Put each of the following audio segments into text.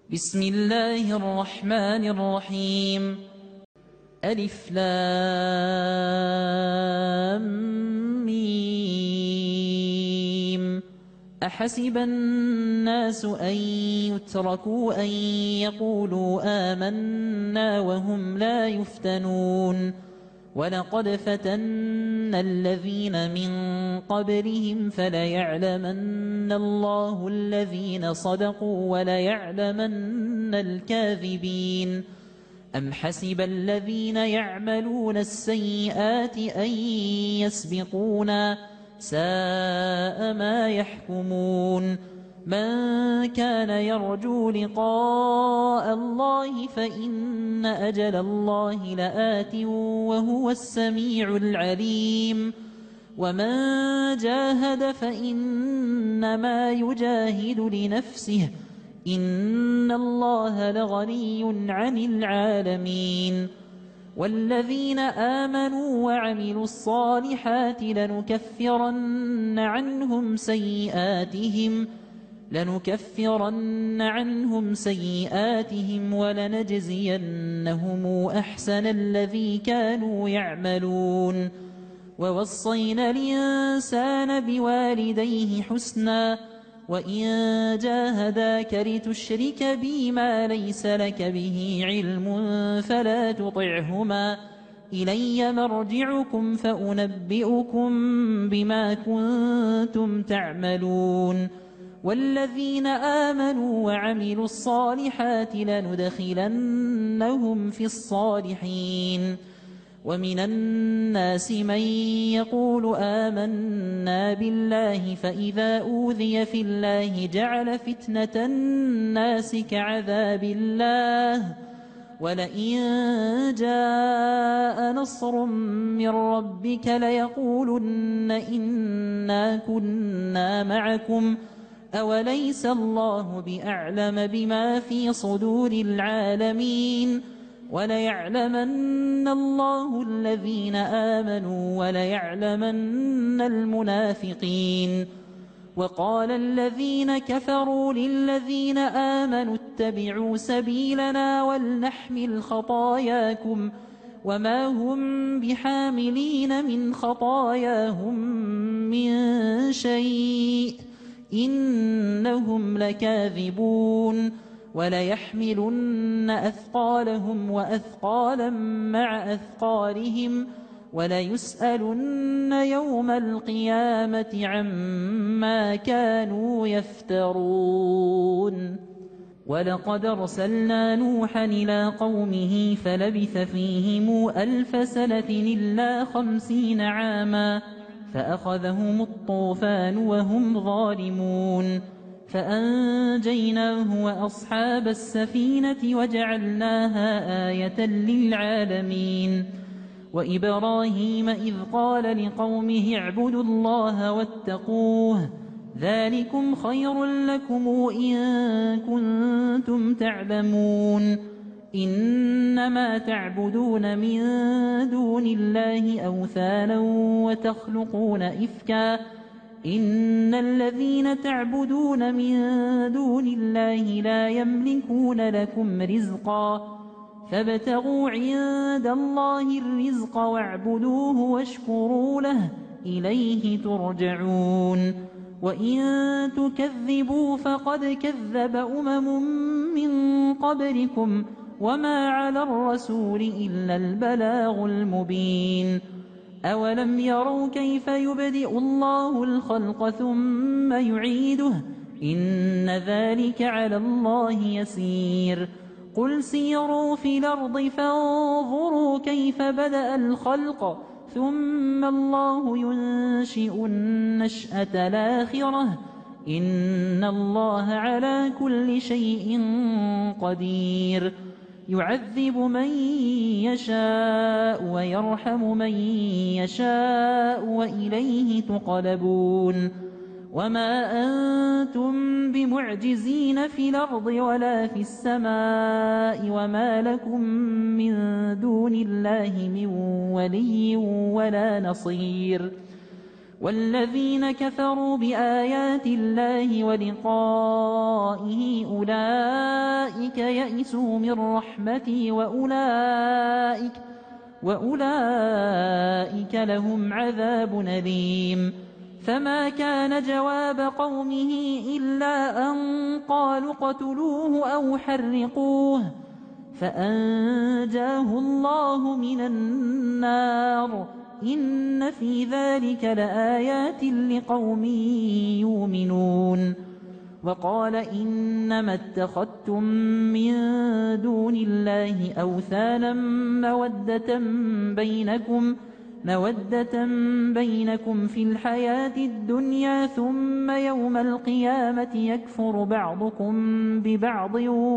بسم الله الرحمن الرحيم. ألف لام ميم. أحسب الناس أن يتركوا أن يقولوا آمنا وهم لا يفتنون ولقد فتنا الذين من قبلهم فليعلمن الله الذين صدقوا وليعلمن الكاذبين. أم حسب الذين يعملون السيئات أن يسبقونا ساء ما يحكمون. من كان يرجو لقاء الله فإن أجل الله لآت وهو السميع العليم. ومن جاهد فإنما يجاهد لنفسه إن الله لغني عن العالمين. والذين آمنوا وعملوا الصالحات لنكفرن عنهم سيئاتهم ولنجزينهم أحسن الذي كانوا يعملون. ووصينا الإنسان بوالديه حسنا وإن جاهداك لتشرك بي ما ليس لك به علم فلا تطعهما إلي مرجعكم فأنبئكم بما كنتم تعملون. والذين آمنوا وعملوا الصالحات لندخلنهم في الصالحين. ومن الناس من يقول آمنا بالله فإذا أوذي في الله جعل فتنة الناس كعذاب الله ولئن جاء نصر من ربك ليقولن إنا كنا معكم أوليس الله بأعلم بما في صدور العالمين. وليعلمن الله الذين آمنوا وليعلمن المنافقين. وقال الذين كفروا للذين آمنوا اتبعوا سبيلنا ولنحمل خطاياكم وما هم بحاملين من خطاياهم من شيء إنهم لكاذبون. وليحملن أثقالهم وأثقالا مع أثقالهم وليسألن يوم القيامة عما كانوا يفترون. ولقد أرسلنا نوحا إلى قومه فلبث فيهم 1000 سنة إلا 50 عاما فأخذهم الطوفان وهم ظالمون فأنجيناه وأصحاب السفينة وجعلناها آية للعالمين. وإبراهيم إذ قال لقومه اعبدوا الله واتقوه ذلكم خير لكم إن كنتم تعلمون. إنما تعبدون من دون الله أوثانا وتخلقون إفكا إن الذين تعبدون من دون الله لا يملكون لكم رزقا فابتغوا عند الله الرزق واعبدوه واشكروا له إليه ترجعون. وإن تكذبوا فقد كذب من قبلكم وما على الرسول إلا البلاغ المبين. أولم يروا كيف يبدئ الله الخلق ثم يعيده إن ذلك على الله يسير. قل سيروا في الأرض فانظروا كيف بدأ الخلق ثم الله ينشئ النشأة الآخرة إن الله على كل شيء قدير. يعذب من يشاء ويرحم من يشاء وإليه تقلبون. وما أنتم بمعجزين في الأرض ولا في السماء وما لكم من دون الله من ولي ولا نصير. والذين كفروا بآيات الله ولقائه أولئك يئسوا من رحمتي وأولئك لهم عذاب أليم. فما كان جواب قومه إلا أن قالوا اقتلوه أو حرقوه فأنجاه الله من النار. إن في ذلك لآيات لقوم يؤمنون. وقال إنما اتخذتم من دون الله أوثانا مودة بينكم في الحياة الدنيا ثم يوم القيامة يكفر بعضكم ببعض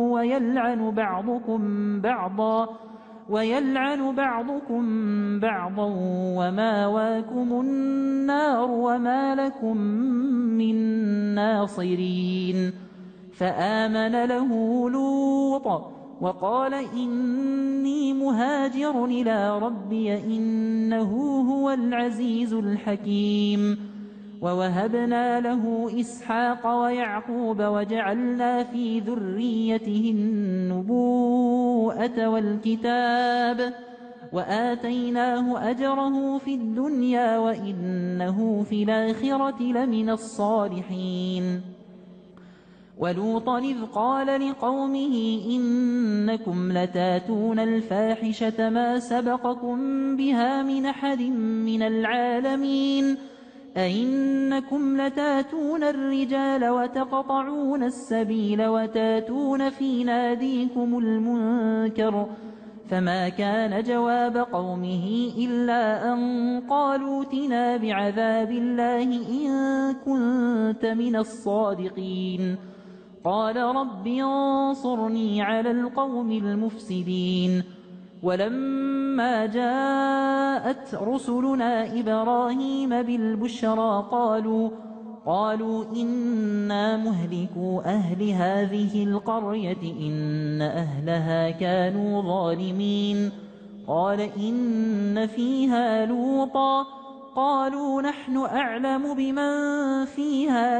ويلعن بعضكم بعضا وماواكم النار وما لكم من ناصرين. فآمن له لوط وقال إني مهاجر إلى ربي إنه هو العزيز الحكيم. ووهبنا له إسحاق ويعقوب وجعلنا في ذريته النبوءة والكتاب وآتيناه أجره في الدنيا وإنه في الآخرة لمن الصالحين. ولوطا إذ قال لقومه إنكم لتاتون الفاحشة ما سبقكم بها من أحد من العالمين أئنكم لتاتون الرجال وتقطعون السبيل وتاتون في ناديكم المنكر. فما كان جواب قومه إلا أن قالوا ائتنا بعذاب الله إن كنت من الصادقين. قال رب انصرني على القوم المفسدين. ولما جاءت رسلنا إبراهيم بالبشرى قالوا إنا مهلكو أهل هذه القرية إن أهلها كانوا ظالمين. قال إن فيها لوطا قالوا نحن أعلم بمن فيها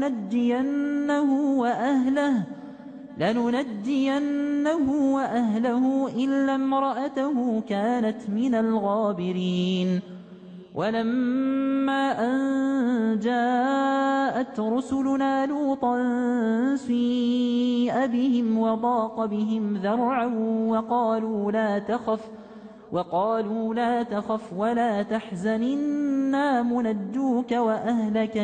لننجينه وأهله إلا امرأته كانت من الغابرين. ولما أن جاءت رسلنا لوطا سيء بهم وضاق بهم ذرعا وقالوا لا تخف ولا تحزن إنا منجوك وأهلك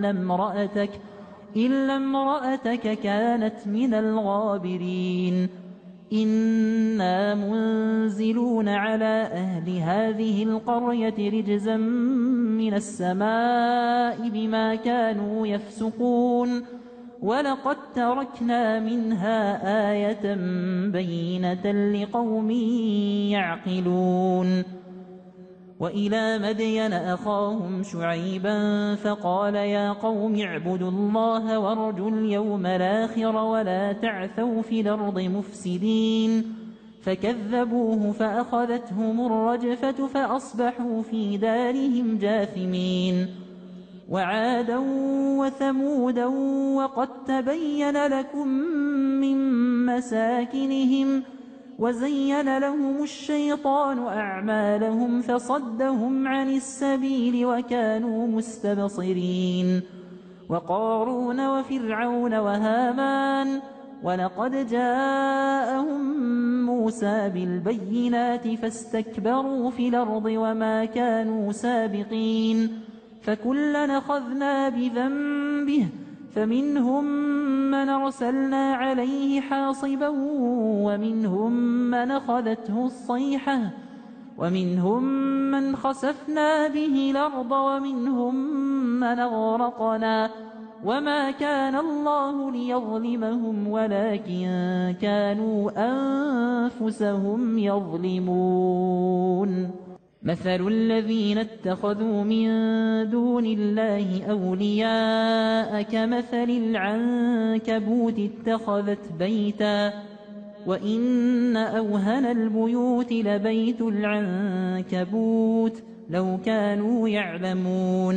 إلا امرأتك كانت من الغابرين. إنا منزلون على أهل هذه القرية رجزا من السماء بما كانوا يفسقون. ولقد تركنا منها آية بينة لقوم يعقلون. وإلى مدين أخاهم شعيبا فقال يا قوم اعبدوا الله وارجوا اليوم الآخر ولا تعثوا في الأرض مفسدين. فكذبوه فأخذتهم الرجفة فأصبحوا في دارهم جاثمين. وعادا وثمودا وقد تبين لكم من مساكنهم وزين لهم الشيطان أعمالهم فصدهم عن السبيل وكانوا مستبصرين. وقارون وفرعون وهامان ولقد جاءهم موسى بالبينات فاستكبروا في الأرض وما كانوا سابقين. فكلا أخذنا بذنبه فمنهم من أرسلنا عليه حاصبا ومنهم من أخذته الصيحة ومنهم من خسفنا به الأرض ومنهم من أغرقنا وما كان الله ليظلمهم ولكن كانوا أنفسهم يظلمون. مثل الذين اتخذوا من دون الله أولياء كمثل العنكبوت اتخذت بيتا وإن أوهن البيوت لبيت العنكبوت لو كانوا يعلمون.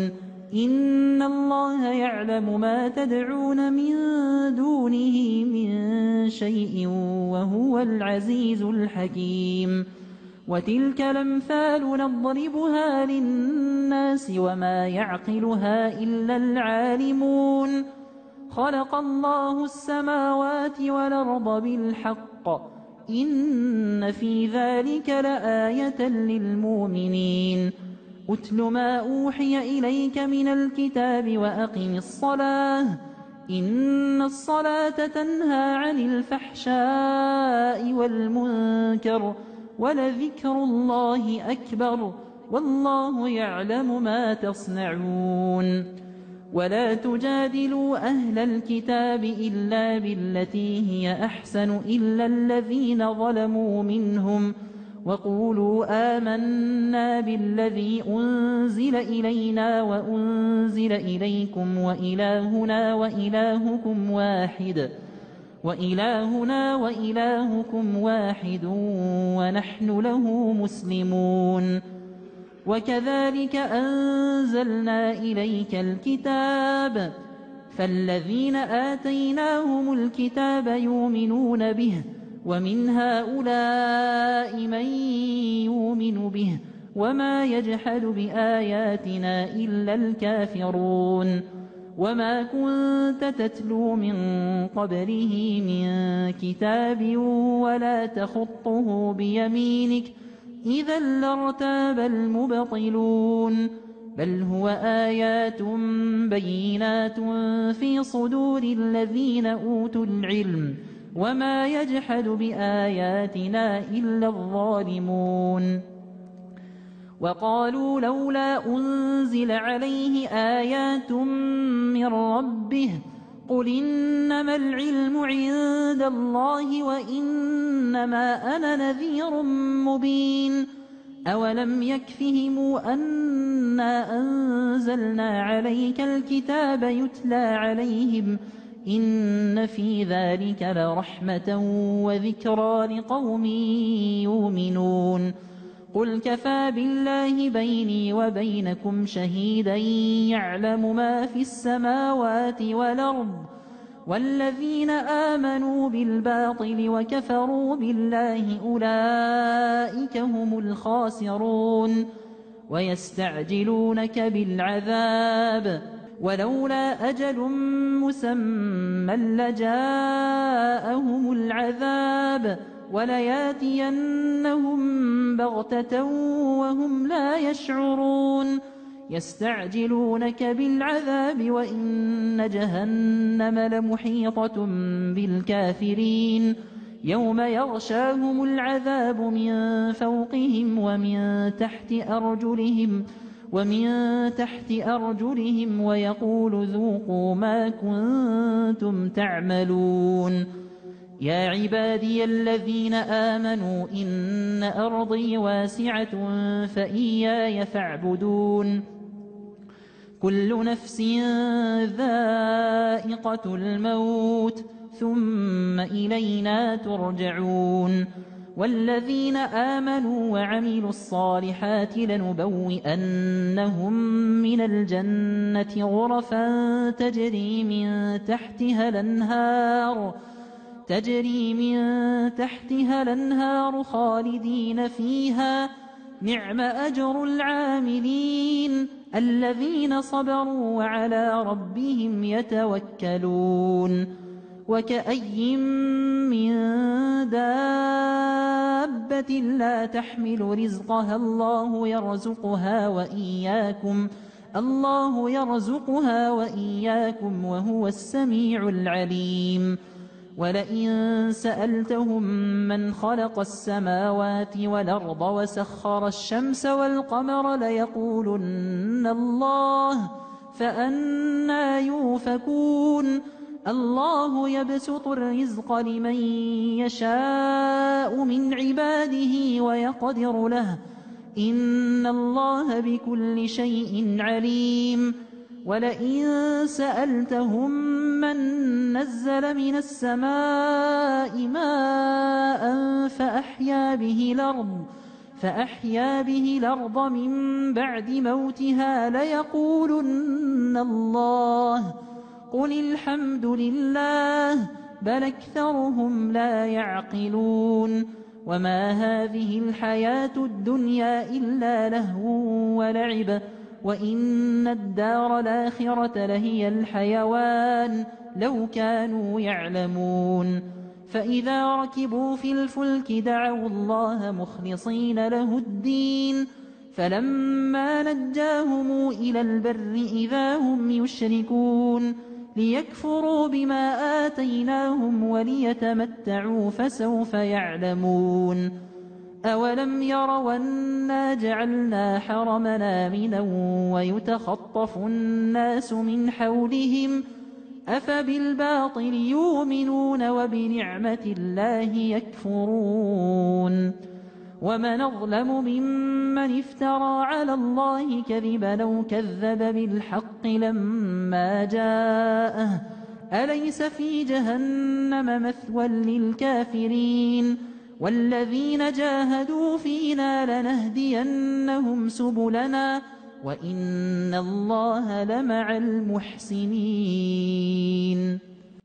إن الله يعلم ما تدعون من دونه من شيء وهو العزيز الحكيم وتلك الأمثال نضربها للناس وما يعقلها إلا العالمون خلق الله السماوات والأرض بالحق إن في ذلك لآية للمؤمنين أتل ما أوحي إليك من الكتاب وأقم الصلاة إن الصلاة تنهى عن الفحشاء والمنكر ولذكر الله أكبر والله يعلم ما تصنعون ولا تجادلوا أهل الكتاب إلا بالتي هي أحسن إلا الذين ظلموا منهم وقولوا آمنا بالذي أنزل إلينا وأنزل إليكم وإلهنا وإلهكم واحد ونحن له مسلمون وكذلك أنزلنا إليك الكتاب فالذين آتيناهم الكتاب يؤمنون به ومن هؤلاء من يؤمن به وما يجحد بآياتنا إلا الكافرون وما كنت تتلو من قبله من كتاب ولا تخطه بيمينك إذا لارتاب المبطلون بل هو آيات بينات في صدور الذين أوتوا العلم وما يجحد بآياتنا إلا الظالمون وقالوا لولا أنزل عليه آيات من ربه قل إنما العلم عند الله وإنما أنا نذير مبين أولم يكفهم أنا أنزلنا عليك الكتاب يتلى عليهم إن في ذلك لرحمة وذكرى لقوم يؤمنون قل كفى بالله بيني وبينكم شهيدا يعلم ما في السماوات والأرض والذين آمنوا بالباطل وكفروا بالله أولئك هم الخاسرون ويستعجلونك بالعذاب ولولا أجل مسمى لجاءهم العذاب ولياتينهم بغتة وهم لا يشعرون يستعجلونك بالعذاب وإن جهنم لمحيطة بالكافرين يوم يغشاهم العذاب من فوقهم ومن تحت أرجلهم ويقول ذوقوا ما كنتم تعملون يا عبادي الذين آمنوا إن أرضي واسعة فإياي فاعبدون كل نفس ذائقة الموت ثم إلينا ترجعون والذين آمنوا وعملوا الصالحات لنبوئنهم من الجنة غرفا تجري من تحتها الأنهار خالدين فيها نعم أجر العاملين الذين صبروا وعلى ربهم يتوكلون وكأي من دابة لا تحمل رزقها الله يرزقها وإياكم وهو السميع العليم ولئن سألتهم من خلق السماوات والأرض وسخر الشمس والقمر ليقولن الله فأنى يؤفكون الله يبسط الرزق لمن يشاء من عباده ويقدر له إن الله بكل شيء عليم ولئن سألتهم من نزل من السماء ماء فأحيا به الأرض من بعد موتها ليقولن الله. قل الحمد لله بل أكثرهم لا يعقلون. وما هذه الحياة الدنيا إلا لهو ولعب وإن الدار الآخرة لهي الحيوان لو كانوا يعلمون. فإذا ركبوا في الفلك دعوا الله مخلصين له الدين فلما نجاهم إلى البر إذا هم يشركون ليكفروا بما آتيناهم وليتمتعوا فسوف يعلمون. أولم يروا أنا جعلنا حرمنا آمنا ويتخطف الناس من حولهم أفبالباطل يؤمنون وبنعمة الله يكفرون. ومن أظلم ممن افترى على الله كذبا أو كذب بالحق لما جاءه أليس في جهنم مثوى للكافرين. والذين جاهدوا فينا لنهدينهم سبلنا وإن الله لمع المحسنين.